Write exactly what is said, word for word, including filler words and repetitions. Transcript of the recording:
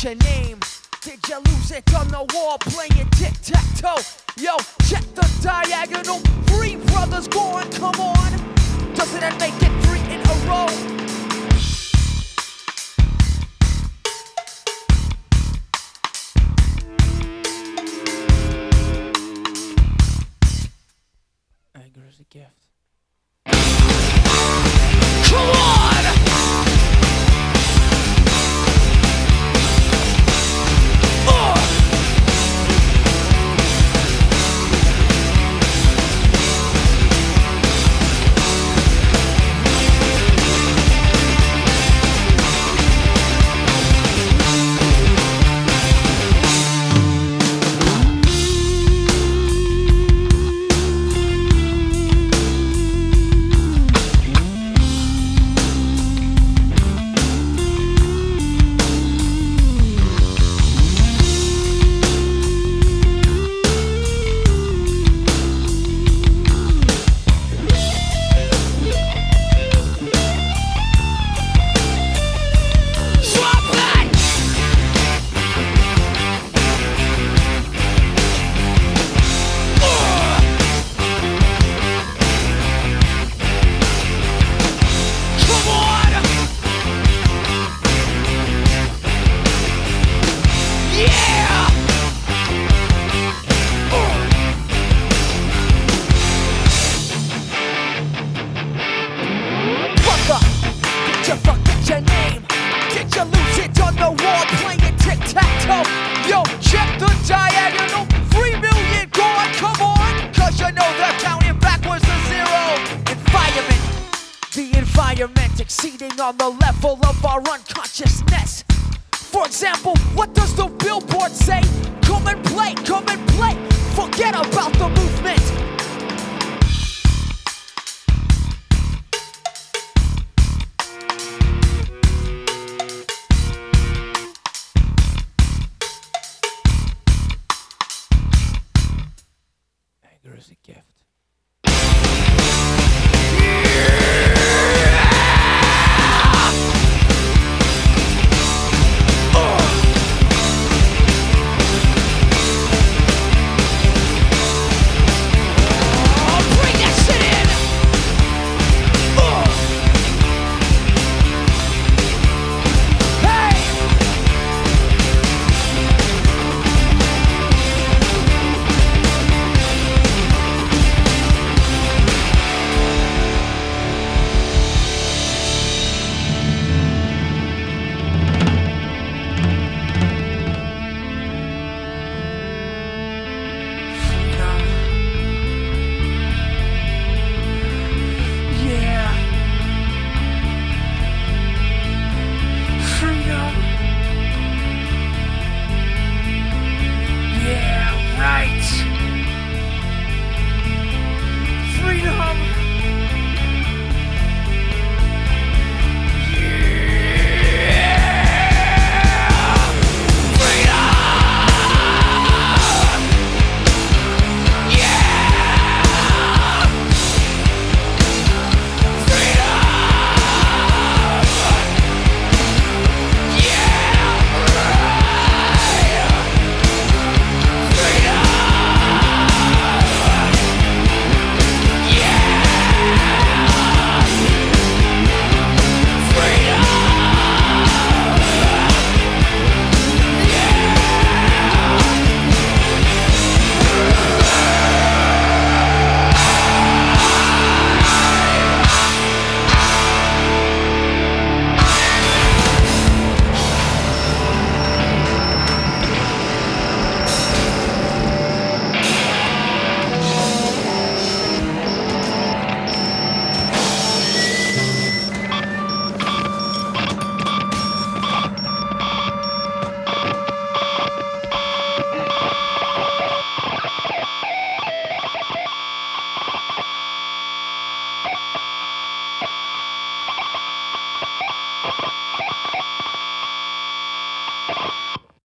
forget your name? Did you lose it on the wall playing tic-tac-toe? Yo, check the diagonal. Three brothers gone, come on. Doesn't that make it three in a row? Anger is a gift. Come on! Yo, check the diagonal. Three million gone, come on. Cause you know they're counting backwards to zero. Environment, the environment exceeding on the level of our unconsciousness. For example, what does the billboard say? Come and play, come and play. Forget about the movement.